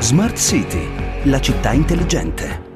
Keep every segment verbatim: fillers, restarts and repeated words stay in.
Smart City, la città intelligente.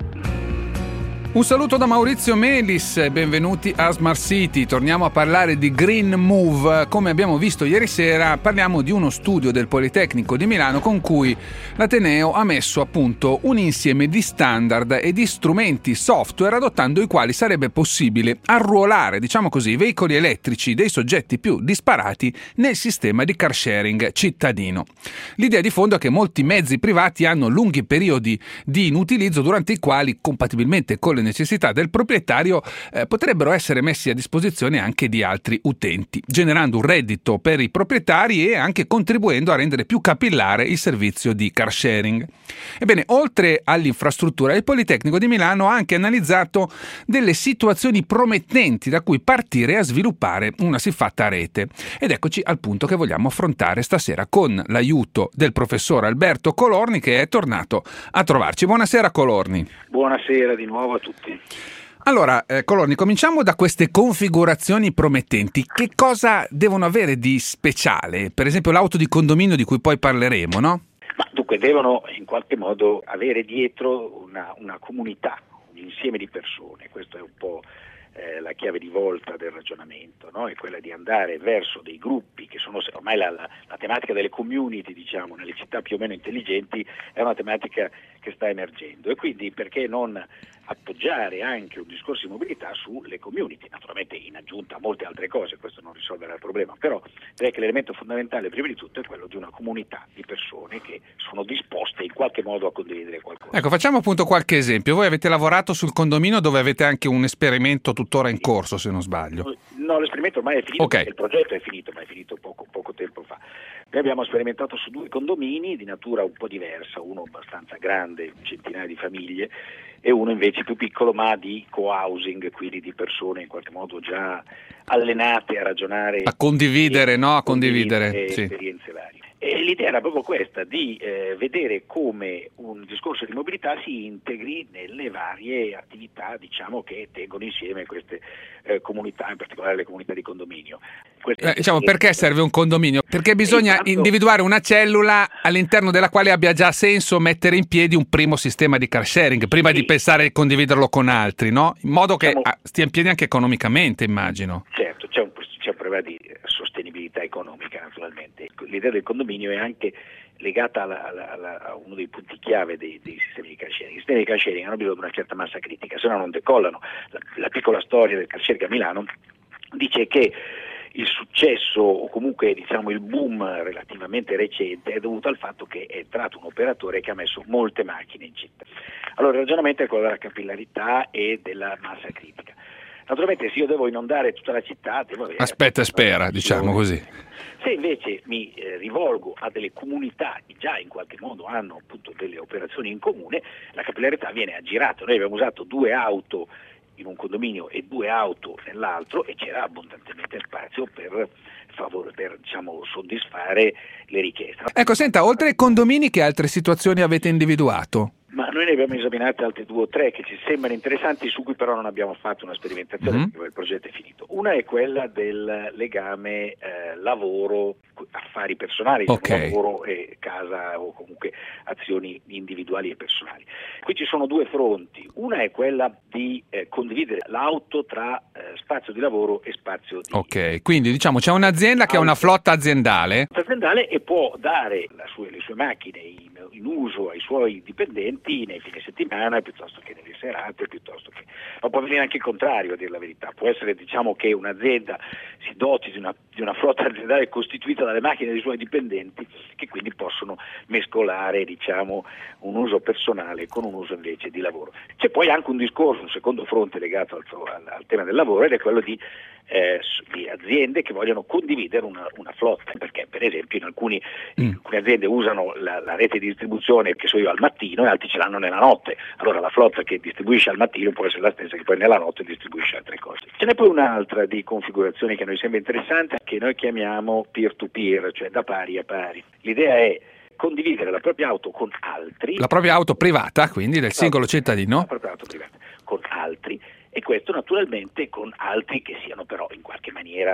Un saluto da Maurizio Melis e benvenuti a Smart City. Torniamo a parlare di Green Move. Come abbiamo visto ieri sera, parliamo di uno studio del Politecnico di Milano con cui l'Ateneo ha messo a punto un insieme di standard e di strumenti software adottando i quali sarebbe possibile arruolare, diciamo così, i veicoli elettrici dei soggetti più disparati nel sistema di car sharing cittadino. L'idea di fondo è che molti mezzi privati hanno lunghi periodi di inutilizzo durante i quali, compatibilmente con le necessità del proprietario, eh, potrebbero essere messi a disposizione anche di altri utenti, generando un reddito per i proprietari e anche contribuendo a rendere più capillare il servizio di car sharing. Ebbene, oltre all'infrastruttura, il Politecnico di Milano ha anche analizzato delle situazioni promettenti da cui partire a sviluppare una siffatta rete. Ed eccoci al punto che vogliamo affrontare stasera con l'aiuto del professor Alberto Colorni, che è tornato a trovarci. Buonasera Colorni. Buonasera di nuovo a tutti. Allora, eh, Colorni, cominciamo da queste configurazioni promettenti. Che cosa devono avere di speciale? Per esempio l'auto di condominio di cui poi parleremo, no? Ma dunque devono in qualche modo avere dietro una, una comunità, un insieme di persone. Questo è un po' eh, la chiave di volta del ragionamento, no? È quella di andare verso dei gruppi che sono ormai la, la, la tematica delle community, diciamo, nelle città più o meno intelligenti è una tematica che sta emergendo, e quindi perché non appoggiare anche un discorso di mobilità sulle community, naturalmente in aggiunta a molte altre cose. Questo non risolverà il problema, però direi che l'elemento fondamentale prima di tutto è quello di una comunità di persone che sono disposte in qualche modo a condividere qualcosa. Ecco, facciamo appunto qualche esempio. Voi avete lavorato sul condominio dove avete anche un esperimento tuttora in corso, se non sbaglio. No, l'esperimento ormai è finito, okay. Il progetto è finito, ma è finito poco, poco tempo fa. Noi abbiamo sperimentato su due condomini di natura un po' diversa, uno abbastanza grande, centinaia di famiglie, e uno invece più piccolo ma di co-housing, quindi di persone in qualche modo già allenate a ragionare, a condividere, no? A condividere, condividere sì. esperienze varie. E l'idea era proprio questa, di eh, vedere come un discorso di mobilità si integri nelle varie attività, diciamo, che tengono insieme queste eh, comunità, in particolare le comunità di condominio. Eh, diciamo, perché serve un condominio? Perché bisogna intanto individuare una cellula all'interno della quale abbia già senso mettere in piedi un primo sistema di car sharing, prima sì. di pensare di condividerlo con altri, no? In modo che diciamo, stia in piedi anche economicamente, immagino. Certo, c'è un, c'è un problema di sostenibilità economica, naturalmente. L'idea del condominio è anche legata alla, alla, alla, a uno dei punti chiave dei, dei sistemi di car sharing. I sistemi di car sharing hanno bisogno di una certa massa critica, se no non decollano. La, la piccola storia del car sharing a Milano dice che il successo, o comunque diciamo il boom relativamente recente, è dovuto al fatto che è entrato un operatore che ha messo molte macchine in città. Allora il ragionamento è quello della capillarità e della massa critica. Naturalmente se io devo inondare tutta la città devo avere... Aspetta e spera, diciamo così. Se invece mi eh, rivolgo a delle comunità che già in qualche modo hanno appunto delle operazioni in comune, la capillarità viene aggirata. Noi abbiamo usato due auto in un condominio e due auto nell'altro e c'era abbondantemente spazio per, favore, per diciamo, soddisfare le richieste. Ecco, senta, oltre ai condomini, che altre situazioni avete individuato? Ma noi ne abbiamo esaminate altre due o tre che ci sembrano interessanti, su cui però non abbiamo fatto una sperimentazione, mm-hmm. perché il progetto è finito. Una è quella del legame eh, lavoro, affari personali, okay. lavoro e casa, o comunque azioni individuali e personali. Qui ci sono due fronti. Una è quella di eh, condividere l'auto tra eh, spazio di lavoro e spazio di... Ok, quindi diciamo c'è un'azienda che ha una flotta aziendale. aziendale e può dare la sue, le sue macchine in, in uso ai suoi dipendenti nei fine settimana piuttosto che nelle serate, piuttosto che... ma può avvenire anche il contrario, a dire la verità. Può essere, diciamo, che un'azienda si doti di una, di una flotta aziendale costituita dalle macchine dei suoi dipendenti, che quindi possono mescolare, diciamo, un uso personale con un uso invece di lavoro. C'è poi anche un discorso, un secondo fronte legato al, al, al tema del lavoro, ed è quello di Eh, di aziende che vogliono condividere una, una flotta, perché per esempio in, alcuni, mm. in alcune aziende usano la, la rete di distribuzione, che so io, al mattino, e altri ce l'hanno nella notte. Allora la flotta che distribuisce al mattino può essere la stessa che poi nella notte distribuisce altre cose. Ce n'è poi un'altra di configurazioni che a noi sembra interessante, che noi chiamiamo peer-to-peer, cioè da pari a pari. L'idea è condividere la propria auto con altri, la propria auto privata, quindi del singolo cittadino, la propria auto privata con altri, e questo naturalmente con altri che siano però in qualche maniera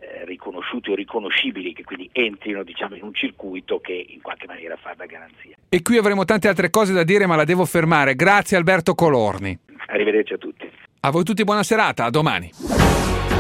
eh, riconosciuti o riconoscibili, che quindi entrino, diciamo, in un circuito che in qualche maniera fa da garanzia. E qui avremo tante altre cose da dire, ma la devo fermare. Grazie Alberto Colorni. Arrivederci a tutti. A voi tutti buona serata, a domani.